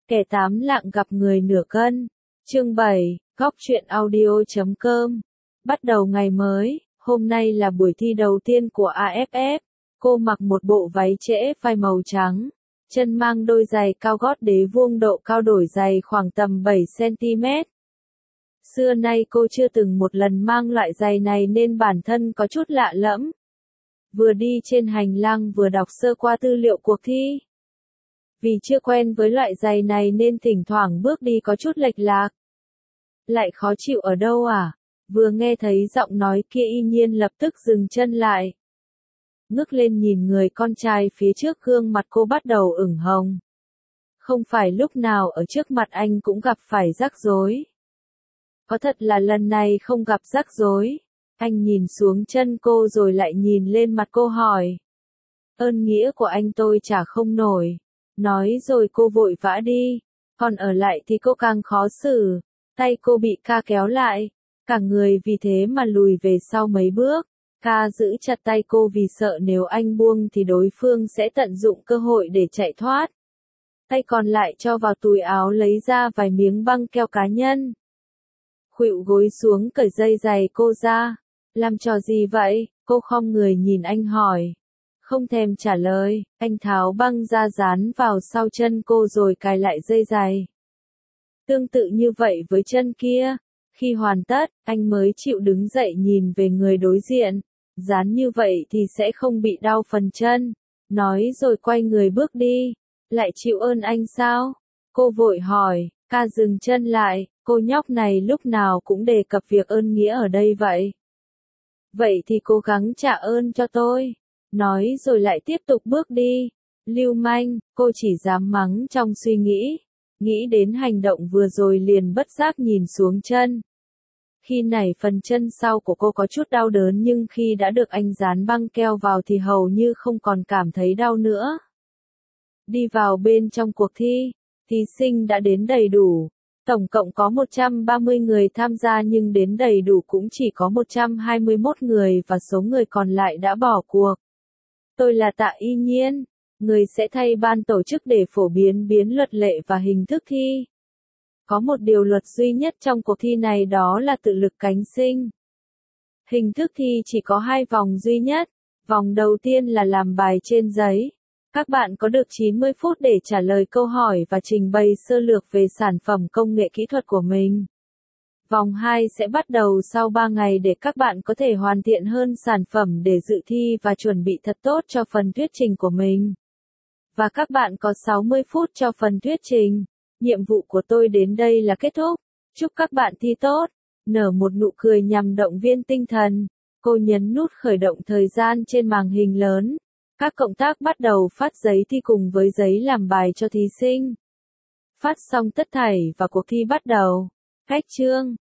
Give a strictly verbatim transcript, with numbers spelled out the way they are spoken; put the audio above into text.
Kẻ tám lạng gặp người nửa cân. Chương bảy, góc truyện audio chấm com. Bắt đầu ngày mới, hôm nay là buổi thi đầu tiên của a ép ép. Cô mặc một bộ váy trễ vai màu trắng, chân mang đôi giày cao gót đế vuông độ cao đổi giày khoảng tầm bảy xăng ti mét. Xưa nay cô chưa từng một lần mang loại giày này nên bản thân có chút lạ lẫm. Vừa đi trên hành lang vừa đọc sơ qua tư liệu cuộc thi. Vì chưa quen với loại giày này nên thỉnh thoảng bước đi có chút lệch lạc. Lại khó chịu ở đâu à? Vừa nghe thấy giọng nói kia y nhiên lập tức dừng chân lại. Ngước lên nhìn người con trai phía trước, gương mặt cô bắt đầu ửng hồng. Không phải lúc nào ở trước mặt anh cũng gặp phải rắc rối. Có thật là lần này không gặp rắc rối. Anh nhìn xuống chân cô rồi lại nhìn lên mặt cô hỏi. Ơn nghĩa của anh tôi trả không nổi. Nói rồi cô vội vã đi. Còn ở lại thì cô càng khó xử. Tay cô bị ca kéo lại. Cả người vì thế mà lùi về sau mấy bước. Ca giữ chặt tay cô vì sợ nếu anh buông thì đối phương sẽ tận dụng cơ hội để chạy thoát. Tay còn lại cho vào túi áo lấy ra vài miếng băng keo cá nhân. Khuỵu gối xuống cởi dây giày cô ra. Làm trò gì vậy? Cô khom người nhìn anh hỏi. Không thèm trả lời, anh tháo băng ra dán vào sau chân cô rồi cài lại dây giày. Tương tự như vậy với chân kia. Khi hoàn tất, anh mới chịu đứng dậy nhìn về người đối diện. Dán như vậy thì sẽ không bị đau phần chân. Nói rồi quay người bước đi. Lại chịu ơn anh sao? Cô vội hỏi. Ca dừng chân lại. Cô nhóc này lúc nào cũng đề cập việc ơn nghĩa ở đây vậy. Vậy thì cố gắng trả ơn cho tôi. Nói rồi lại tiếp tục bước đi. Lưu manh, cô chỉ dám mắng trong suy nghĩ. Nghĩ đến hành động vừa rồi liền bất giác nhìn xuống chân. Khi này phần chân sau của cô có chút đau đớn nhưng khi đã được anh dán băng keo vào thì hầu như không còn cảm thấy đau nữa. Đi vào bên trong cuộc thi, thí sinh đã đến đầy đủ. Tổng cộng có một trăm ba mươi người tham gia nhưng đến đầy đủ cũng chỉ có một trăm hai mươi mốt người và số người còn lại đã bỏ cuộc. Tôi là Tạ Y Nhiên, người sẽ thay ban tổ chức để phổ biến biến luật lệ và hình thức thi. Có một điều luật duy nhất trong cuộc thi này đó là tự lực cánh sinh. Hình thức thi chỉ có hai vòng duy nhất. Vòng đầu tiên là làm bài trên giấy. Các bạn có được chín mươi phút để trả lời câu hỏi và trình bày sơ lược về sản phẩm công nghệ kỹ thuật của mình. Vòng hai sẽ bắt đầu sau ba ngày để các bạn có thể hoàn thiện hơn sản phẩm để dự thi và chuẩn bị thật tốt cho phần thuyết trình của mình. Và các bạn có sáu mươi phút cho phần thuyết trình. Nhiệm vụ của tôi đến đây là kết thúc. Chúc các bạn thi tốt. Nở một nụ cười nhằm động viên tinh thần. Cô nhấn nút khởi động thời gian trên màn hình lớn. Các cộng tác bắt đầu phát giấy thi cùng với giấy làm bài cho thí sinh. Phát xong tất thảy và cuộc thi bắt đầu. Cách chương.